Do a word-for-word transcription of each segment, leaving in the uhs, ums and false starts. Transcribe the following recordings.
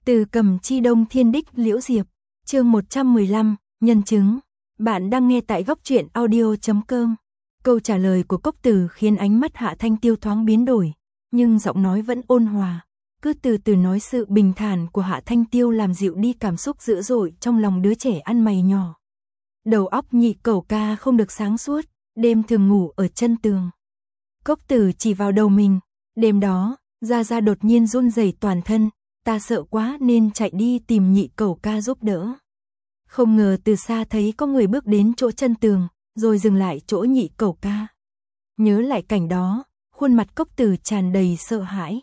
Từ Cầm Chi Đông Thiên Đích Liễu Diệp, chương một trăm mười lăm, nhân chứng. Bạn đang nghe tại góc truyện audio chấm com. Câu trả lời của Cốc Tử khiến ánh mắt Hạ Thanh Tiêu thoáng biến đổi, nhưng giọng nói vẫn ôn hòa. Cứ từ từ nói, sự bình thản của Hạ Thanh Tiêu làm dịu đi cảm xúc dữ dội trong lòng đứa trẻ ăn mày nhỏ. Đầu óc Nhị Cẩu ca không được sáng suốt, đêm thường ngủ ở chân tường. Cốc Tử chỉ vào đầu mình, đêm đó, Gia Gia đột nhiên run rẩy toàn thân, ta sợ quá nên chạy đi tìm Nhị Cẩu ca giúp đỡ. Không ngờ từ xa thấy có người bước đến chỗ chân tường, rồi dừng lại chỗ Nhị Cẩu ca. Nhớ lại cảnh đó, khuôn mặt Cốc Tử tràn đầy sợ hãi.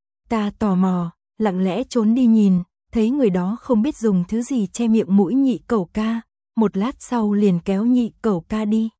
Ta tò mò, lặng lẽ trốn đi nhìn, thấy người đó không biết dùng thứ gì che miệng mũi Nhị Cẩu ca, một lát sau liền kéo Nhị Cẩu ca đi.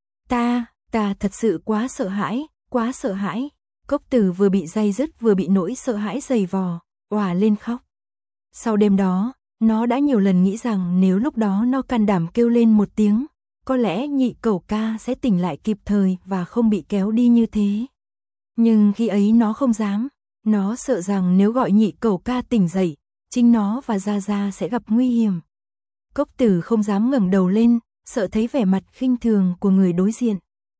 Ta, ta thật sự quá sợ hãi, quá sợ hãi. Cốc Tử vừa bị day dứt vừa bị nỗi sợ hãi dày vò, òa lên khóc. Sau đêm đó, nó đã nhiều lần nghĩ rằng nếu lúc đó nó can đảm kêu lên một tiếng, có lẽ Nhị Cẩu ca sẽ tỉnh lại kịp thời và không bị kéo đi như thế. Nhưng khi ấy nó không dám, nó sợ rằng nếu gọi Nhị Cẩu ca tỉnh dậy, chính nó và Gia Gia sẽ gặp nguy hiểm. Cốc Tử không dám ngẩng đầu lên, sợ thấy vẻ mặt khinh thường của người đối diện.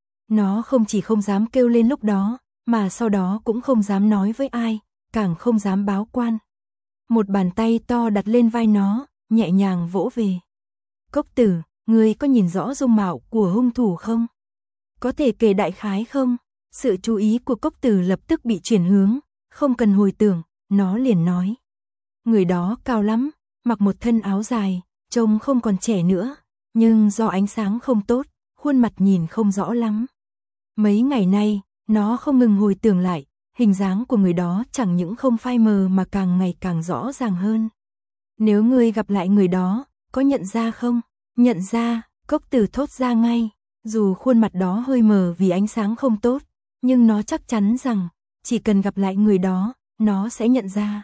Nó không chỉ không dám kêu lên lúc đó, mà sau đó cũng không dám nói với ai, càng không dám báo quan. Một bàn tay to đặt lên vai nó, nhẹ nhàng vỗ về. Cốc Tử, ngươi có nhìn rõ dung mạo của hung thủ không? Có thể kể đại khái không? Sự chú ý của Cốc Tử lập tức bị chuyển hướng, không cần hồi tưởng, nó liền nói. Người đó cao lắm, mặc một thân áo dài, trông không còn trẻ nữa, nhưng do ánh sáng không tốt, khuôn mặt nhìn không rõ lắm. Mấy ngày nay, nó không ngừng hồi tưởng lại, hình dáng của người đó chẳng những không phai mờ mà càng ngày càng rõ ràng hơn. Nếu ngươi gặp lại người đó, có nhận ra không? Nhận ra, Cốc Tử thốt ra ngay, dù khuôn mặt đó hơi mờ vì ánh sáng không tốt, nhưng nó chắc chắn rằng, chỉ cần gặp lại người đó, nó sẽ nhận ra.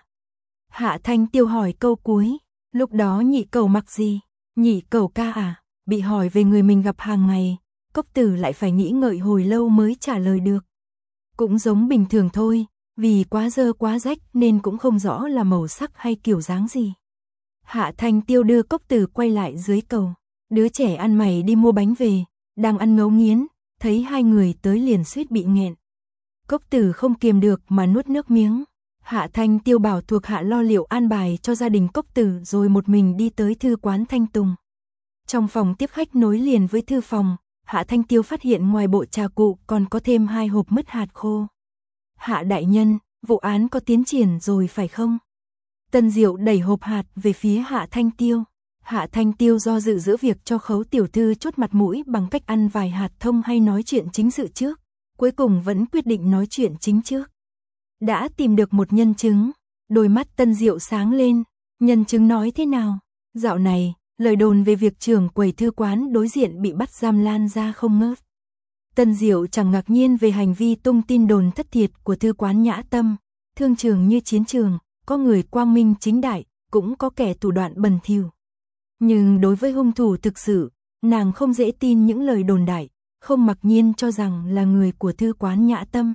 Hạ Thanh Tiêu hỏi câu cuối, lúc đó Nhị Cẩu mặc gì? Nhị Cẩu ca à? Bị hỏi về người mình gặp hàng ngày, Cốc Tử lại phải nghĩ ngợi hồi lâu mới trả lời được. Cũng giống bình thường thôi, vì quá dơ quá rách nên cũng không rõ là màu sắc hay kiểu dáng gì. Hạ Thanh Tiêu đưa Cốc Tử quay lại dưới cầu. Đứa trẻ ăn mày đi mua bánh về, đang ăn ngấu nghiến, thấy hai người tới liền suýt bị nghẹn. Cốc Tử không kiềm được mà nuốt nước miếng. Hạ Thanh Tiêu bảo thuộc hạ lo liệu an bài cho gia đình Cốc Tử rồi một mình đi tới thư quán Thanh Tùng. Trong phòng tiếp khách nối liền với thư phòng, Hạ Thanh Tiêu phát hiện ngoài bộ trà cụ còn có thêm hai hộp mứt hạt khô. Hạ đại nhân, vụ án có tiến triển rồi phải không? Tân Diệu đẩy hộp hạt về phía Hạ Thanh Tiêu. Hạ Thanh Tiêu do dự giữa việc cho Khấu tiểu thư chốt mặt mũi bằng cách ăn vài hạt thông hay nói chuyện chính sự trước, cuối cùng vẫn quyết định nói chuyện chính trước. Đã tìm được một nhân chứng, đôi mắt Tân Diệu sáng lên, nhân chứng nói thế nào? Dạo này, lời đồn về việc trưởng quầy thư quán đối diện bị bắt giam lan ra không ngớt. Tân Diệu chẳng ngạc nhiên về hành vi tung tin đồn thất thiệt của thư quán Nhã Tâm, thương trường như chiến trường, có người quang minh chính đại, cũng có kẻ thủ đoạn bẩn thỉu. Nhưng đối với hung thủ thực sự, nàng không dễ tin những lời đồn đại, không mặc nhiên cho rằng là người của thư quán Nhã Tâm.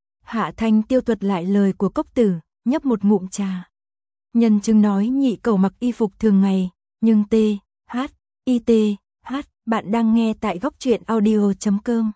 Hạ Thanh Tiêu thuật lại lời của Cốc Tử, nhấp một ngụm trà. Nhân chứng nói Nhị Cẩu mặc y phục thường ngày, nhưng T, H, I T, H, bạn đang nghe tại góc truyện audio chấm com.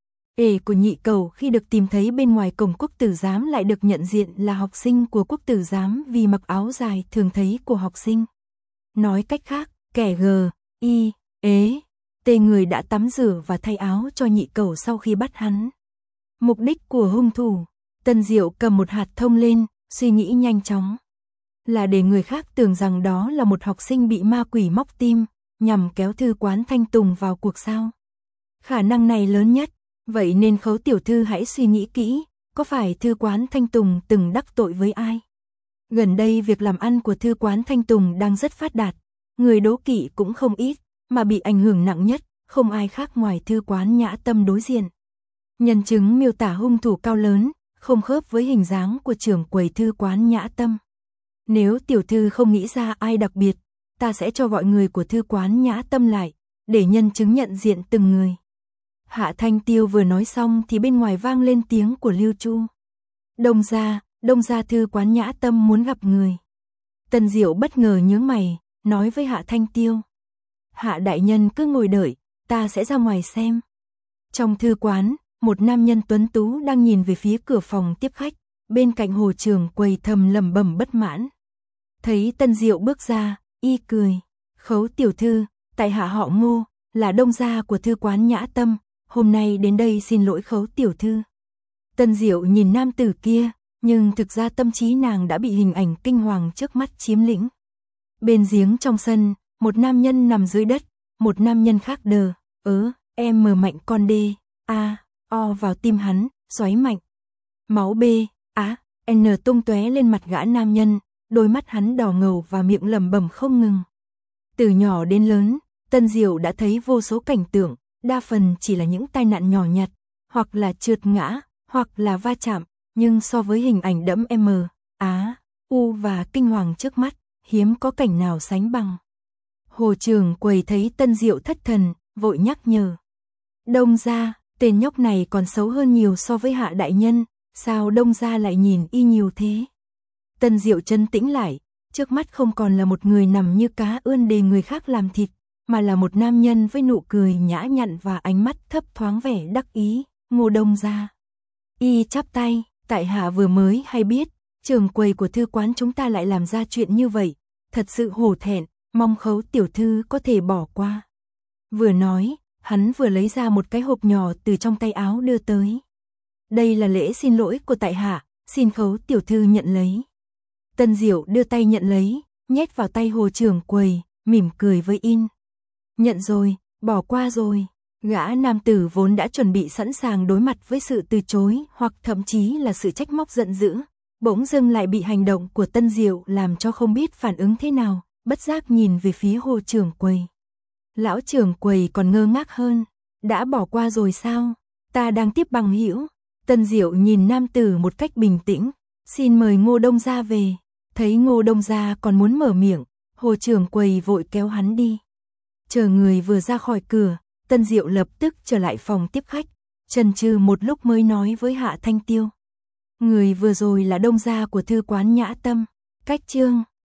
Ể của Nhị Cẩu khi được tìm thấy bên ngoài cổng Quốc Tử Giám lại được nhận diện là học sinh của Quốc Tử Giám vì mặc áo dài thường thấy của học sinh. Nói cách khác, kẻ G, I, ế, T người đã tắm rửa và thay áo cho Nhị Cẩu sau khi bắt hắn. Mục đích của hung thủ, Tân Diệu cầm một hạt thông lên, suy nghĩ nhanh chóng. Là để người khác tưởng rằng đó là một học sinh bị ma quỷ móc tim, nhằm kéo thư quán Thanh Tùng vào cuộc sao. Khả năng này lớn nhất, vậy nên Khấu tiểu thư hãy suy nghĩ kỹ, có phải thư quán Thanh Tùng từng đắc tội với ai? Gần đây việc làm ăn của thư quán Thanh Tùng đang rất phát đạt, người đố kỵ cũng không ít, mà bị ảnh hưởng nặng nhất, không ai khác ngoài thư quán Nhã Tâm đối diện. Nhân chứng miêu tả hung thủ cao lớn, không khớp với hình dáng của trưởng quầy thư quán Nhã Tâm. Nếu tiểu thư không nghĩ ra ai đặc biệt, ta sẽ cho gọi người của thư quán Nhã Tâm lại, để nhân chứng nhận diện từng người. Hạ Thanh Tiêu vừa nói xong thì bên ngoài vang lên tiếng của Lưu Chu. Đông gia, đông gia thư quán Nhã Tâm muốn gặp người. Tân Diệu bất ngờ nhướng mày, nói với Hạ Thanh Tiêu. Hạ đại nhân cứ ngồi đợi, ta sẽ ra ngoài xem. Trong thư quán, một nam nhân tuấn tú đang nhìn về phía cửa phòng tiếp khách, bên cạnh Hồ Trường Quầy thầm lẩm bẩm bất mãn. Thấy Tân Diệu bước ra, y cười. Khấu tiểu thư, tại hạ họ Ngô, là đông gia của thư quán Nhã Tâm, hôm nay đến đây xin lỗi Khấu tiểu thư. Tân Diệu nhìn nam tử kia, nhưng thực ra tâm trí nàng đã bị hình ảnh kinh hoàng trước mắt chiếm lĩnh. Bên giếng trong sân, một nam nhân nằm dưới đất, một nam nhân khác đờ, ớ, em mờ mạnh con đê, a, o vào tim hắn, xoáy mạnh. Máu b, á, n tung tóe lên mặt gã nam nhân, đôi mắt hắn đỏ ngầu và miệng lẩm bẩm không ngừng. Từ nhỏ đến lớn, Tân Diệu đã thấy vô số cảnh tượng, đa phần chỉ là những tai nạn nhỏ nhặt, hoặc là trượt ngã, hoặc là va chạm, nhưng so với hình ảnh đẫm M, Á, U và kinh hoàng trước mắt, hiếm có cảnh nào sánh bằng. Hồ Trường Quầy thấy Tân Diệu thất thần, vội nhắc nhở. Đông gia, tên nhóc này còn xấu hơn nhiều so với Hạ đại nhân, sao Đông gia lại nhìn y nhiều thế? Tân Diệu trấn tĩnh lại, trước mắt không còn là một người nằm như cá ươn để người khác làm thịt, mà là một nam nhân với nụ cười nhã nhặn và ánh mắt thấp thoáng vẻ đắc ý, Ngô Đông gia. Y chắp tay, tại hạ vừa mới hay biết, Trường Quầy của thư quán chúng ta lại làm ra chuyện như vậy, thật sự hổ thẹn, mong Khấu tiểu thư có thể bỏ qua. Vừa nói, hắn vừa lấy ra một cái hộp nhỏ từ trong tay áo đưa tới. Đây là lễ xin lỗi của tại hạ, xin Khấu tiểu thư nhận lấy. Tân Diệu đưa tay nhận lấy, nhét vào tay Hồ Trường Quầy, mỉm cười với in. Nhận rồi, bỏ qua rồi. Gã nam tử vốn đã chuẩn bị sẵn sàng đối mặt với sự từ chối hoặc thậm chí là sự trách móc giận dữ, bỗng dưng lại bị hành động của Tân Diệu làm cho không biết phản ứng thế nào, bất giác nhìn về phía Hồ Trường Quầy. Lão Trường Quầy còn ngơ ngác hơn, đã bỏ qua rồi sao? Ta đang tiếp bằng hữu. Tân Diệu nhìn nam tử một cách bình tĩnh, xin mời Ngô Đông gia về. Thấy Ngô Đông gia còn muốn mở miệng, Hồ Trường Quầy vội kéo hắn đi. Chờ người vừa ra khỏi cửa, Tân Diệu lập tức trở lại phòng tiếp khách, chần chừ một lúc mới nói với Hạ Thanh Tiêu. Người vừa rồi là Đông gia của thư quán Nhã Tâm, cách chương